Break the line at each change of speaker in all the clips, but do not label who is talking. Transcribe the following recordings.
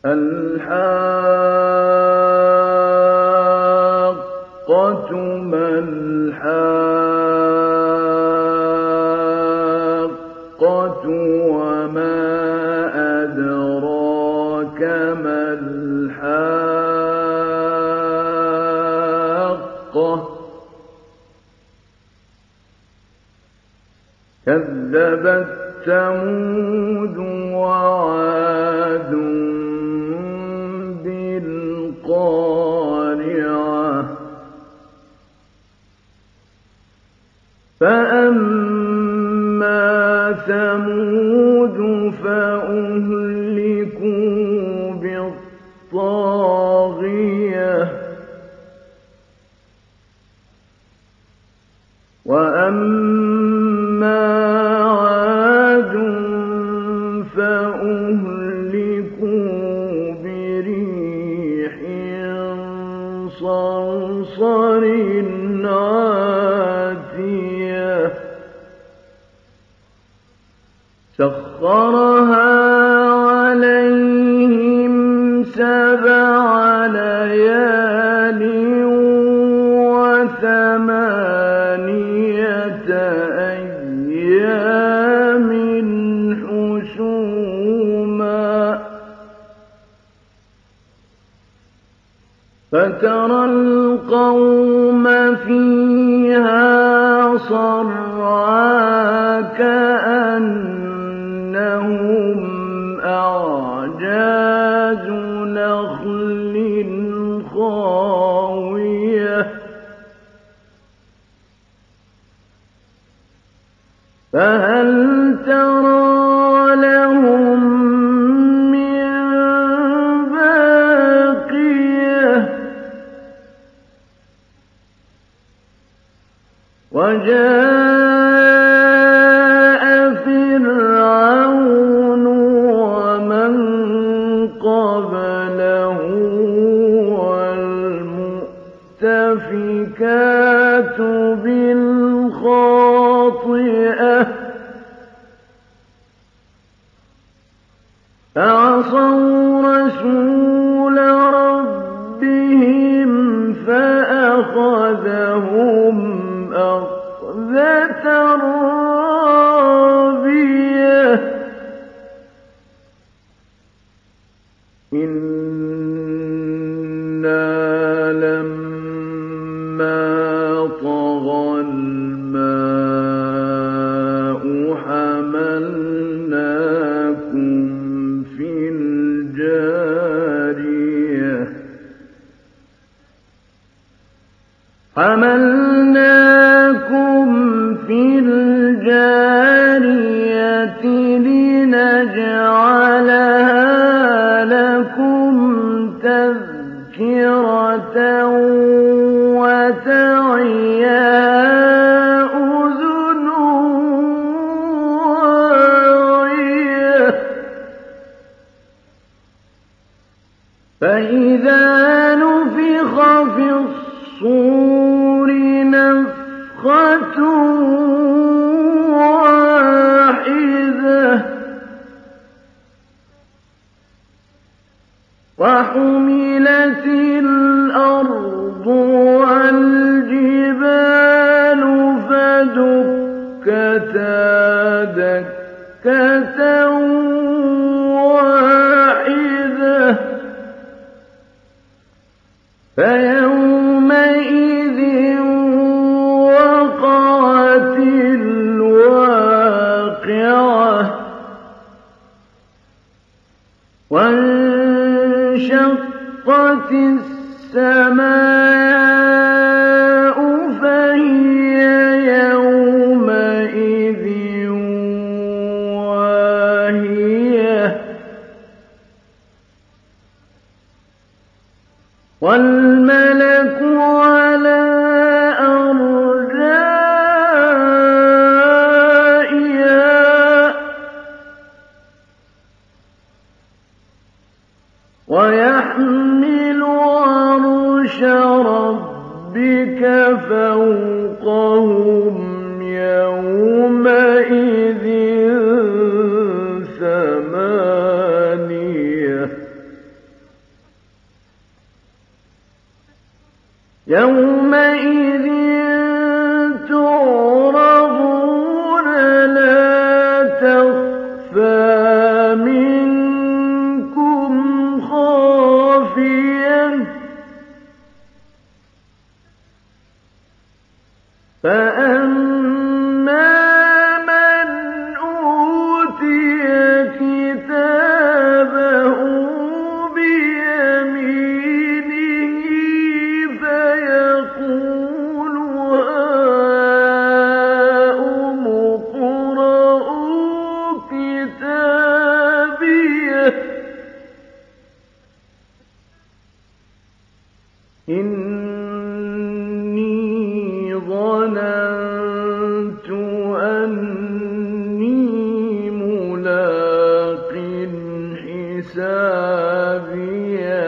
الْحَاقَّةُ مَا الْحَاقَّةُ وَمَا أَدْرَاكَ مَا الْحَاقَّةُ كَذَّبَتْ ثَمُودُ وَعَادٌ بِالْقَارِعَةِ فَأَمَّا ثَمُودُ فَأُهْلِكُوا بِالطَّاغِيَةِ وَأَمَّا عَادٌ فَأُهْلِكُوا بِرِيحٍ صَرْصَرٍ عَاتِيَةٍ سَخَّرَهَا عَلَيْهِمْ 7 لَيَالٍ و8 أَيَّامٍ حُسُومًا فَتَرَى الْقَوْمَ فِيهَا صَرْعَىٰ كَأَنَّهُمْ أَعْجَازُ نَخْلٍ خَاوِيَةٍ فَهَلْ تَرَىٰ لَهُم مِّن بَاقِيَةٍ وَجَاءَ فِرْعَوْنُ وَمَن قَبْلَهُ وَالْمُؤْتَفِكَاتُ بِالْخَاطِئَةِ فَعَصَوْا رَسُولَ رَبِّهِمْ فَأَخَذَهُمْ أَخْذَةً رَّابِيَةً إِنَّا لَمَّا طَغَى الْمَاءُ حَمَلْنَاكُمْ فِي الْجَارِيَةِ لِنَجْعَلَهَا لَكُمْ تَذْكِرَةً وَتَعِيَهَا أُذُنٌ وَاعِيَةٌ فَإِذَا نُفِخَ فِي الصُّورِ نَفْخَةٌ وَاحِدَةٌ وَحُمِلَتِ الْأَرْضُ وَالْجِبَالُ فَدُكَّتَا دَكَّةً وَاحِدَةً فَيَوْمَئِذٍ وَقَعَتِ الْوَاقِعَةُ وَانشَقَّتِ السَّمَاءُ فَهِيَ يَوْمَئِذٍ وَاهِيَةٌ وَالْمَلَكُ عَلَىٰ أَرْجَائِهَا وَيَحْمِلُ عَرْشَ رَبِّكَ فَوْقَهُمْ يَوْمَئِذٍ ثَمَانِيَةٌ يومئذ تعرضون لا تخفى منكم خافية فأما من أوتي كتابه بيمينه فيقول هاؤم اقرءوا كتابيه إني ظننت أني ملاق حسابيه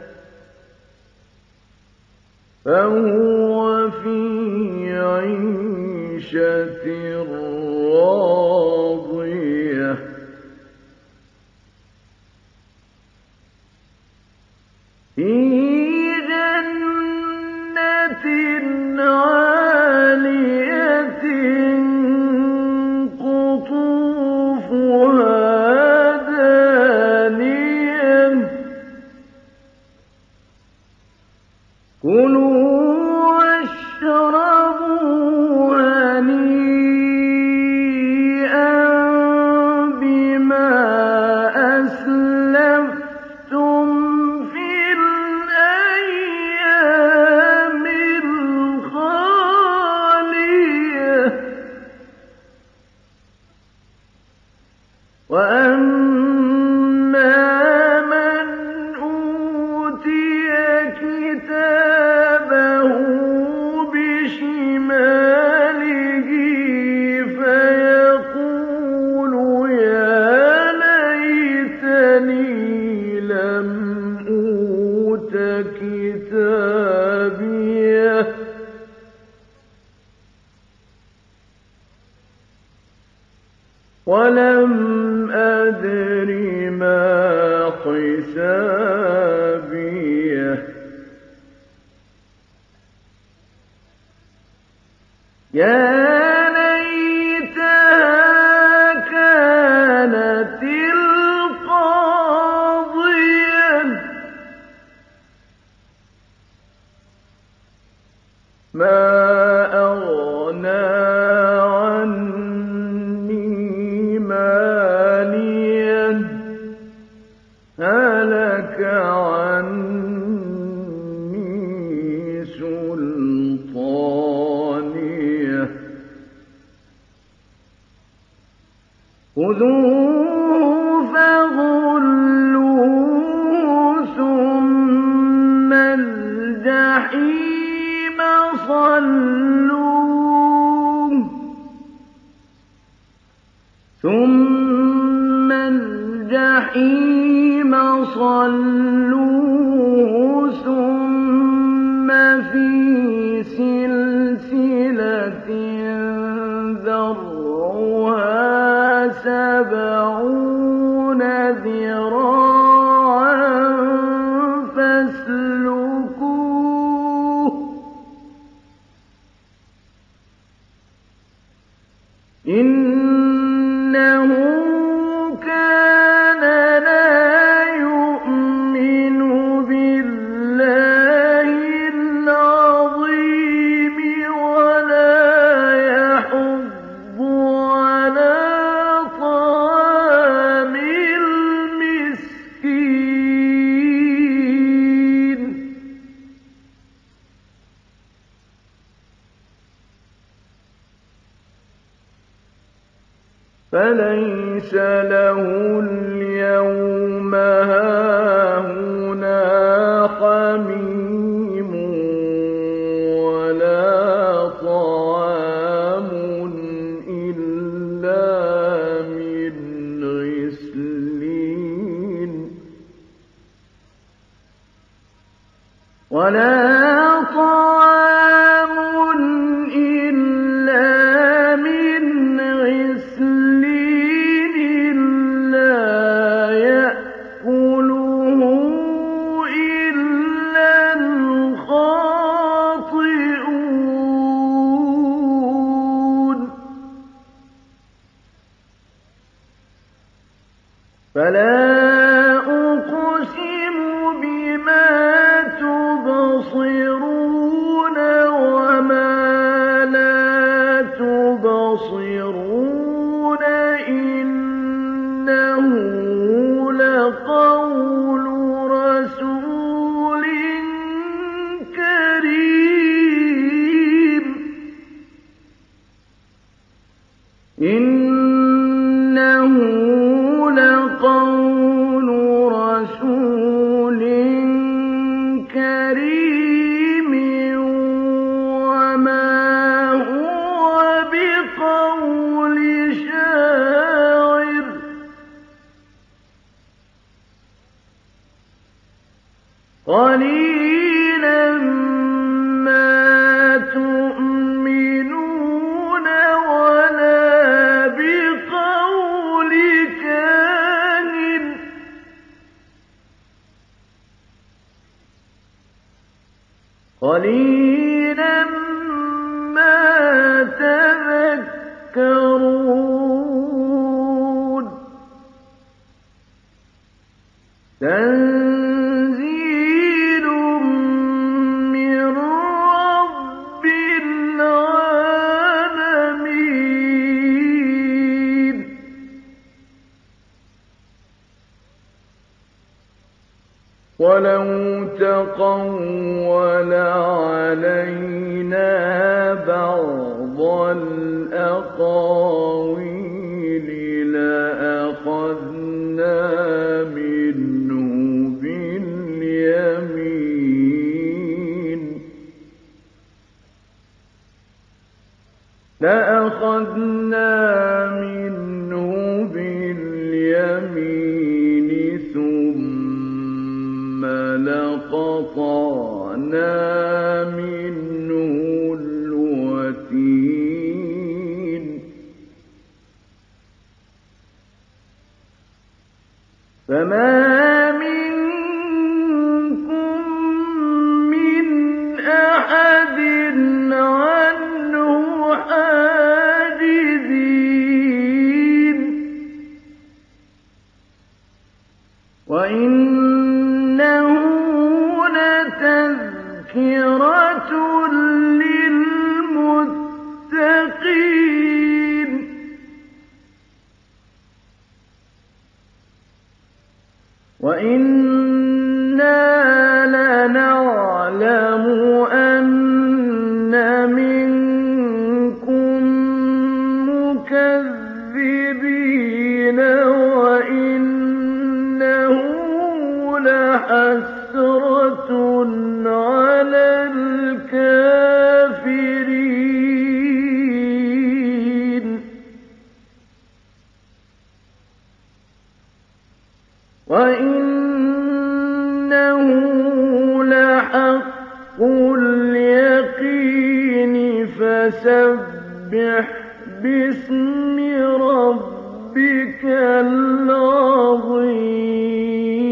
فهو في عيشة راضية في جنة عالية قطوفها دانية كلوا واشربوا هنيئا بما أسلفتم في الأيام الخالية وأما من أوتي كتابه بشماله فيقول يا ليتني لم أوت كتابيه ولم أدر ما حسابيه يا ليتها كانت القاضية ما أغنى عني ماليا هلك عني سلطانيه خذوه فغلوه ثم الجحيم صلوه ثم الجحيم صلوه ثم في سلسلة ذرعها 70 ذراعا فاسلكوه إنه كان لا يؤمن بالله العظيم ولا يحض على طعام المسكين فليس له اليوم هاهنا حميم ولا طعام إلا من غسلين يأكله إلا الخاطئون لَقَوْلُ رَسُولٍ كَرِيمٍ إِنَّهُ لَقَوْلُ رَسُولٍ كَرِيمٍ وَمَا هُوَ بِقَوْلِ شَاعِرٍ قَلِيلًا مَا تُؤْمِنُونَ وَلَا بِقَوْلِ كَاهِنٍ ۚ قَلِيلًا مَا تَذَكَّرُونَ تَنزِيلٌ مِّن رَّبِّ الْعَالَمِينَ وَلَوْ تَقَوَّلَ عَلَيْنَا بَعْضَ الْأَقَاوِيلِ لَأَخَذْنَا مِنْهُ بِالْيَمِينِ ثُمَّ لَقَطَعْنَا مِنْهُ الْوَتِينَ فَمَا مِنكُم مِّنْ أَحَدٍ عَنْهُ حَاجِزِينَ وَإِنَّهُ لَتَذْكِرَةٌ لِّلْمُتَّقِينَ وَإِنَّا لَنَعْلَمُ أَنَّ مِنكُم مُّكَذِّبِينَ وَإِنَّهُ لَحَسْرَةٌ عَلَى الْكَافِرِينَ وَإِنَّهُ لَحَقُّ الْيَقِينِ فَسَبِّحْ بِاسْمِ رَبِّكَ الْعَظِيمِ